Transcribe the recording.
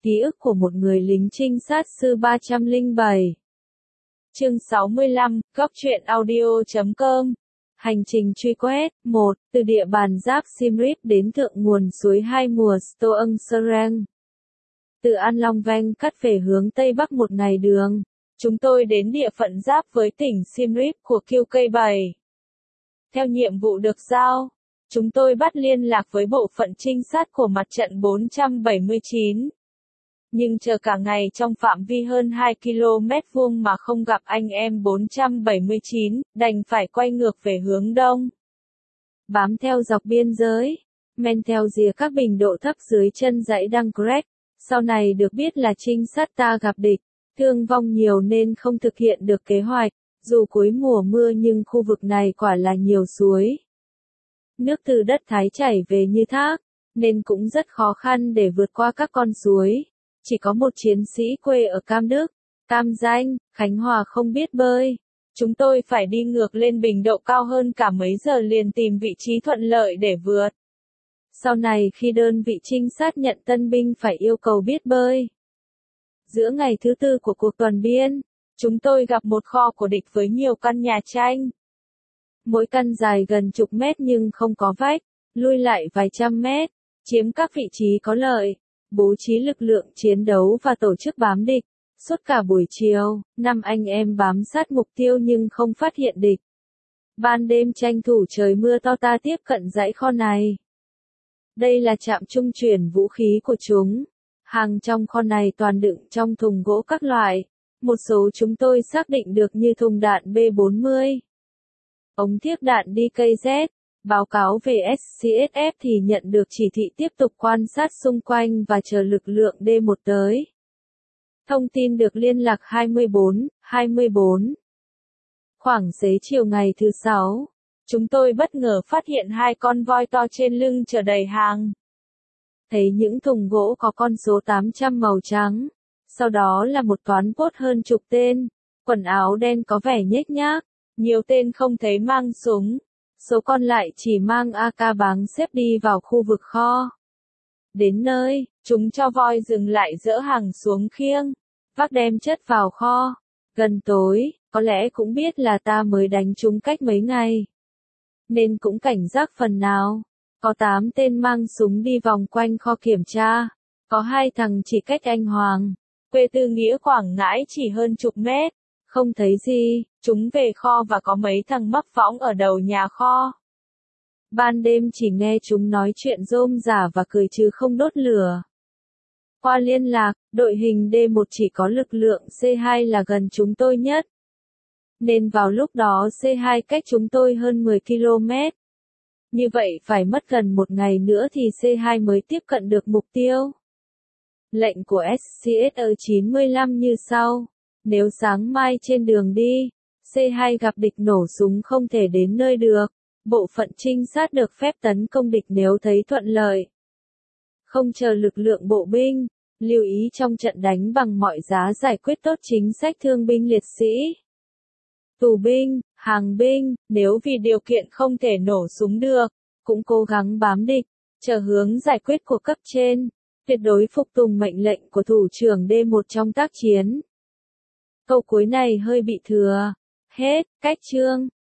Ký ức của một người lính trinh sát sư 307. Chương 65, goctruyện.audio.com. Hành trình truy quét. 1. Từ địa bàn giáp Siem Reap đến thượng nguồn suối hai mùa Stoang Serang. Từ An Long Vang cắt về hướng Tây Bắc một ngày đường, chúng tôi đến địa phận giáp với tỉnh Siem Reap của QK7. Theo nhiệm vụ được giao, chúng tôi bắt liên lạc với bộ phận trinh sát của mặt trận 479. Nhưng chờ cả ngày trong phạm vi hơn 2 km vuông mà không gặp anh em 479, đành phải quay ngược về hướng đông. Bám theo dọc biên giới, men theo rìa các bình độ thấp dưới chân dãy Đăng Crek, sau này được biết là trinh sát ta gặp địch, thương vong nhiều nên không thực hiện được kế hoạch, dù cuối mùa mưa nhưng khu vực này quả là nhiều suối. Nước từ đất Thái chảy về như thác, nên cũng rất khó khăn để vượt qua các con suối. Chỉ có một chiến sĩ quê ở Cam Đức, Cam Ranh, Khánh Hòa không biết bơi. Chúng tôi phải đi ngược lên bình độ cao hơn cả mấy giờ liền tìm vị trí thuận lợi để vượt. Sau này khi đơn vị trinh sát nhận tân binh phải yêu cầu biết bơi. Giữa ngày thứ tư của cuộc tuần biên, chúng tôi gặp một kho của địch với nhiều căn nhà tranh. Mỗi căn dài gần chục mét nhưng không có vách, lui lại vài trăm mét, chiếm các vị trí có lợi. Bố trí lực lượng chiến đấu và tổ chức bám địch. Suốt cả buổi chiều, 5 anh em bám sát mục tiêu nhưng không phát hiện địch. Ban đêm tranh thủ trời mưa to ta tiếp cận dãy kho này. Đây là trạm trung chuyển vũ khí của chúng. Hàng trong kho này toàn đựng trong thùng gỗ các loại. Một số chúng tôi xác định được như thùng đạn B40. Ống tiếp đạn DKZ. Báo cáo về SCSF thì nhận được chỉ thị tiếp tục quan sát xung quanh và chờ lực lượng D1 tới. Thông tin được liên lạc 24. Khoảng xế chiều ngày thứ 6, chúng tôi bất ngờ phát hiện hai con voi to trên lưng chở đầy hàng. Thấy những thùng gỗ có con số 800 màu trắng. Sau đó là một toán bốt hơn chục tên, quần áo đen có vẻ nhếch nhác, nhiều tên không thấy mang súng. Số còn lại chỉ mang AK báng xếp đi vào khu vực kho. Đến nơi, chúng cho voi dừng lại dỡ hàng xuống khiêng, vác đem chất vào kho. Gần tối, có lẽ cũng biết là ta mới đánh chúng cách mấy ngày, nên cũng cảnh giác phần nào. Có 8 tên mang súng đi vòng quanh kho kiểm tra. Có 2 thằng chỉ cách anh Hoàng, quê Tư Nghĩa Quảng Ngãi chỉ hơn chục mét. Không thấy gì, chúng về kho và có mấy thằng mắc võng ở đầu nhà kho. Ban đêm chỉ nghe chúng nói chuyện rôm rả và cười chứ không đốt lửa. Qua liên lạc, đội hình D1 chỉ có lực lượng C2 là gần chúng tôi nhất. Nên vào lúc đó C2 cách chúng tôi hơn 10 km. Như vậy phải mất gần một ngày nữa thì C2 mới tiếp cận được mục tiêu. Lệnh của SCSE-95 như sau. Nếu sáng mai trên đường đi, C2 gặp địch nổ súng không thể đến nơi được, bộ phận trinh sát được phép tấn công địch nếu thấy thuận lợi. Không chờ lực lượng bộ binh, lưu ý trong trận đánh bằng mọi giá giải quyết tốt chính sách thương binh liệt sĩ. Tù binh, hàng binh, nếu vì điều kiện không thể nổ súng được, cũng cố gắng bám địch, chờ hướng giải quyết của cấp trên, tuyệt đối phục tùng mệnh lệnh của thủ trưởng D1 trong tác chiến. Câu cuối này hơi bị thừa. Hết, cách chương.